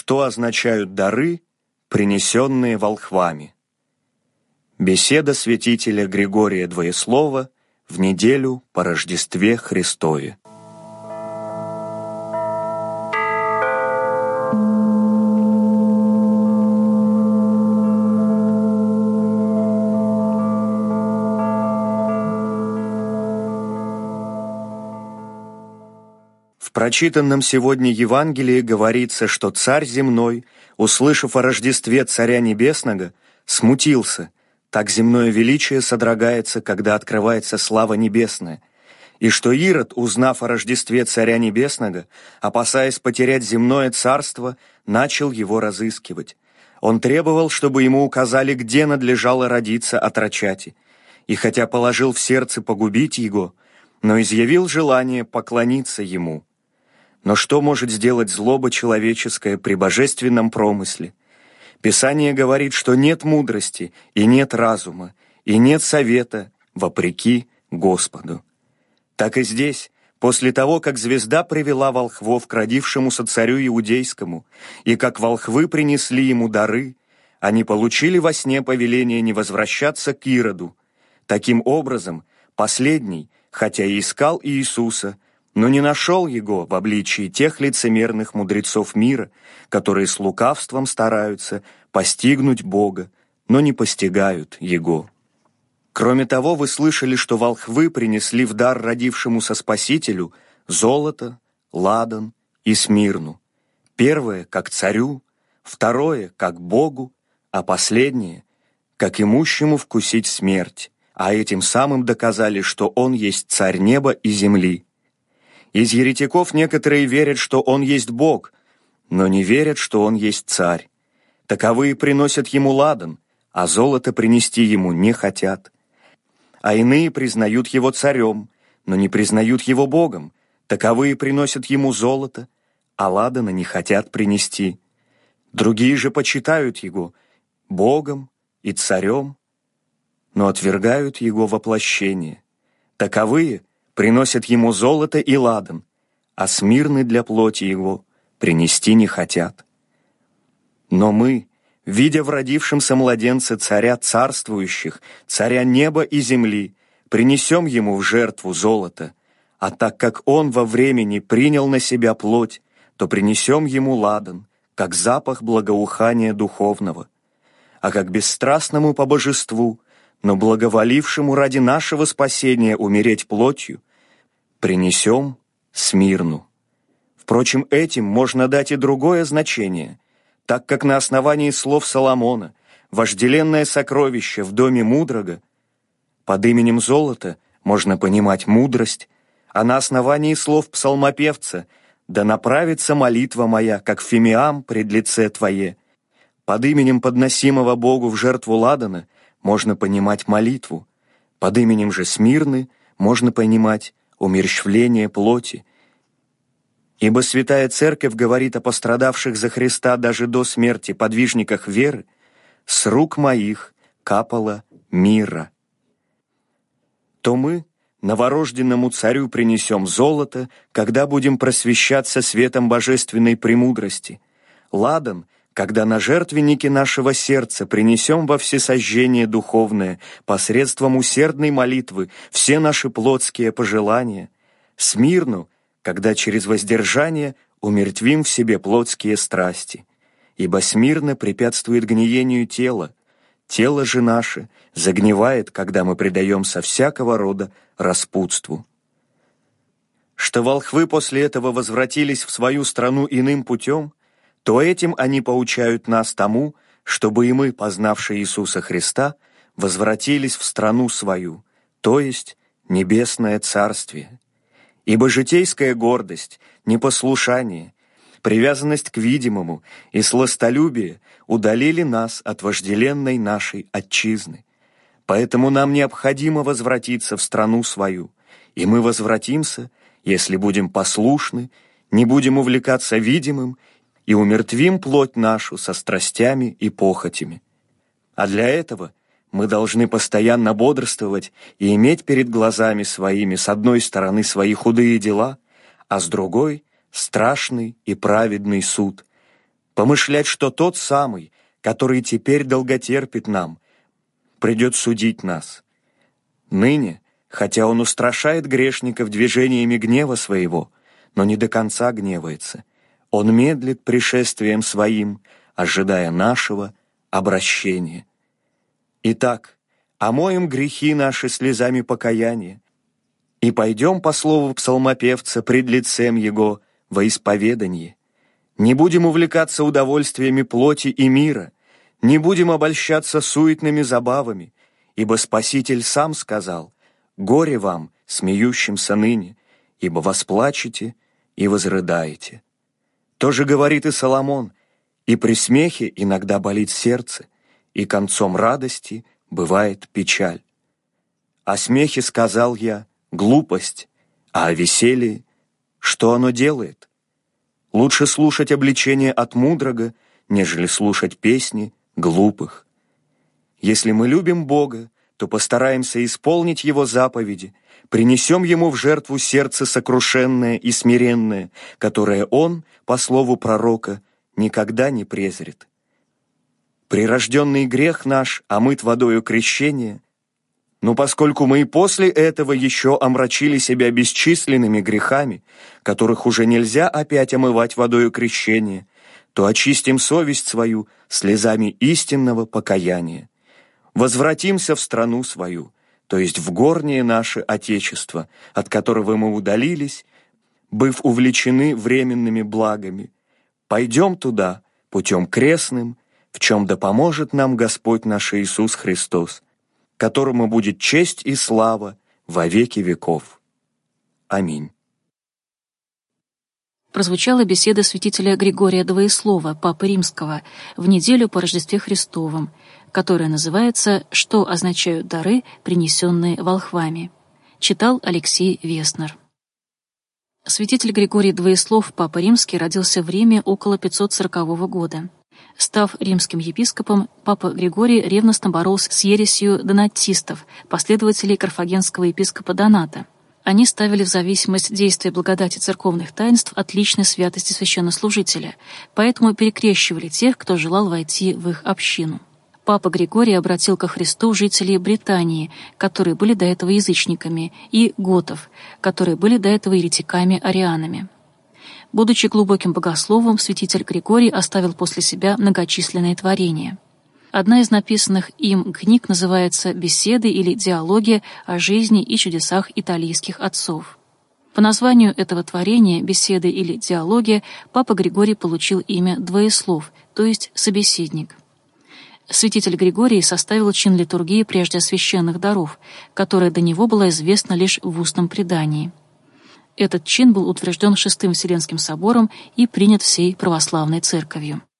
Что означают дары, принесенные волхвами? Беседа святителя Григория Двоеслова в неделю по Рождестве Христове. В прочитанном сегодня Евангелии говорится, что царь земной, услышав о Рождестве Царя Небесного, смутился. Так земное величие содрогается, когда открывается слава небесная. И что Ирод, узнав о Рождестве Царя Небесного, опасаясь потерять земное царство, начал его разыскивать. Он требовал, чтобы ему указали, где надлежало родиться отрочати. И хотя положил в сердце погубить его, но изъявил желание поклониться ему. Но что может сделать злоба человеческая при божественном промысле? Писание говорит, что нет мудрости, и нет разума, и нет совета, вопреки Господу. Так и здесь, после того, как звезда привела волхвов к родившемуся царю иудейскому, и как волхвы принесли ему дары, они получили во сне повеление не возвращаться к Ироду. Таким образом, последний, хотя и искал Иисуса, но не нашел его в обличии тех лицемерных мудрецов мира, которые с лукавством стараются постигнуть Бога, но не постигают Его. Кроме того, вы слышали, что волхвы принесли в дар родившемуся Спасителю золото, ладан и смирну. Первое, как царю, второе, как Богу, а последнее, как имущему вкусить смерть, а этим самым доказали, что Он есть царь неба и земли. Из еретиков некоторые верят, что Он есть Бог, но не верят, что Он есть царь. Таковые приносят Ему ладан, а золото принести Ему не хотят. А иные признают Его царем, но не признают Его Богом. Таковые приносят Ему золото, а ладана не хотят принести. Другие же почитают Его Богом и царем, но отвергают Его воплощение. Таковые приносят Ему золото и ладан, а смирны для плоти Его принести не хотят. Но мы, видя в родившемся младенце царя царствующих, царя неба и земли, принесем Ему в жертву золото, а так как Он во времени принял на себя плоть, то принесем Ему ладан, как запах благоухания духовного, а как бесстрастному по божеству, но благоволившему ради нашего спасения умереть плотью, принесем смирну. Впрочем, этим можно дать и другое значение, так как на основании слов Соломона вожделенное сокровище в доме мудрого, под именем золота можно понимать мудрость, а на основании слов псалмопевца «Да направится молитва моя, как фимиам пред лице Твое», под именем подносимого Богу в жертву ладана можно понимать молитву, под именем же смирны можно понимать умерщвление плоти. Ибо Святая Церковь говорит о пострадавших за Христа даже до смерти подвижниках веры: «С рук моих капало мира». То мы новорожденному царю принесем золото, когда будем просвещаться светом божественной премудрости, ладан, когда на жертвеннике нашего сердца принесем во всесожжение духовное посредством усердной молитвы все наши плотские пожелания, смирну, когда через воздержание умертвим в себе плотские страсти, ибо смирно препятствует гниению тела, тело же наше загнивает, когда мы предаемся всякого рода распутству. Что волхвы после этого возвратились в свою страну иным путем, то этим они поучают нас тому, чтобы и мы, познавшие Иисуса Христа, возвратились в страну свою, то есть небесное царствие. Ибо житейская гордость, непослушание, привязанность к видимому и сластолюбие удалили нас от вожделенной нашей отчизны. Поэтому нам необходимо возвратиться в страну свою, и мы возвратимся, если будем послушны, не будем увлекаться видимым и умертвим плоть нашу со страстями и похотями. А для этого мы должны постоянно бодрствовать и иметь перед глазами своими с одной стороны свои худые дела, а с другой — страшный и праведный суд, помышлять, что тот самый, который теперь долготерпит нам, придет судить нас. Ныне, хотя он устрашает грешников движениями гнева своего, но не до конца гневается. Он медлит пришествием своим, ожидая нашего обращения. Итак, омоем грехи наши слезами покаяния и пойдем по слову псалмопевца пред лицем Его во исповеданье. Не будем увлекаться удовольствиями плоти и мира, не будем обольщаться суетными забавами, ибо Спаситель сам сказал: «Горе вам, смеющимся ныне, ибо восплачете и возрыдаете». То же говорит и Соломон: «И при смехе иногда болит сердце, и концом радости бывает печаль». О смехе сказал я: глупость, а о веселье, что оно делает? Лучше слушать обличение от мудрого, нежели слушать песни глупых. Если мы любим Бога, то постараемся исполнить Его заповеди, принесем Ему в жертву сердце сокрушенное и смиренное, которое Он, по слову пророка, никогда не презрит. Прирожденный грех наш омыт водою крещения, но поскольку мы и после этого еще омрачили себя бесчисленными грехами, которых уже нельзя опять омывать водою крещения, то очистим совесть свою слезами истинного покаяния. Возвратимся в страну свою, то есть в горнее наше Отечество, от которого мы удалились, быв увлечены временными благами. Пойдем туда путем крестным, в чем да поможет нам Господь наш Иисус Христос, которому будет честь и слава во веки веков. Аминь. Прозвучала беседа святителя Григория Двоеслова, Папы Римского, в неделю по Рождестве Христовом, которая называется «Что означают дары, принесенные волхвами». Читал Алексей Веснер. Святитель Григорий Двоеслов, Папа Римский, родился в Риме около 540 года. Став римским епископом, Папа Григорий ревностно боролся с ересью донатистов, последователей карфагенского епископа Доната. Они ставили в зависимость действия благодати церковных таинств от личной святости священнослужителя, поэтому перекрещивали тех, кто желал войти в их общину. Папа Григорий обратил ко Христу жителей Британии, которые были до этого язычниками, и готов, которые были до этого еретиками-арианами. Будучи глубоким богословом, святитель Григорий оставил после себя многочисленные творения. Одна из написанных им книг называется «Беседы» или «Диалоги о жизни и чудесах италийских отцов». По названию этого творения «Беседы» или «Диалоги» Папа Григорий получил имя Двоеслов, то есть «собеседник». Святитель Григорий составил чин литургии прежде священных даров, которая до него была известна лишь в устном предании. Этот чин был утвержден Шестым Вселенским собором и принят всей православной церковью.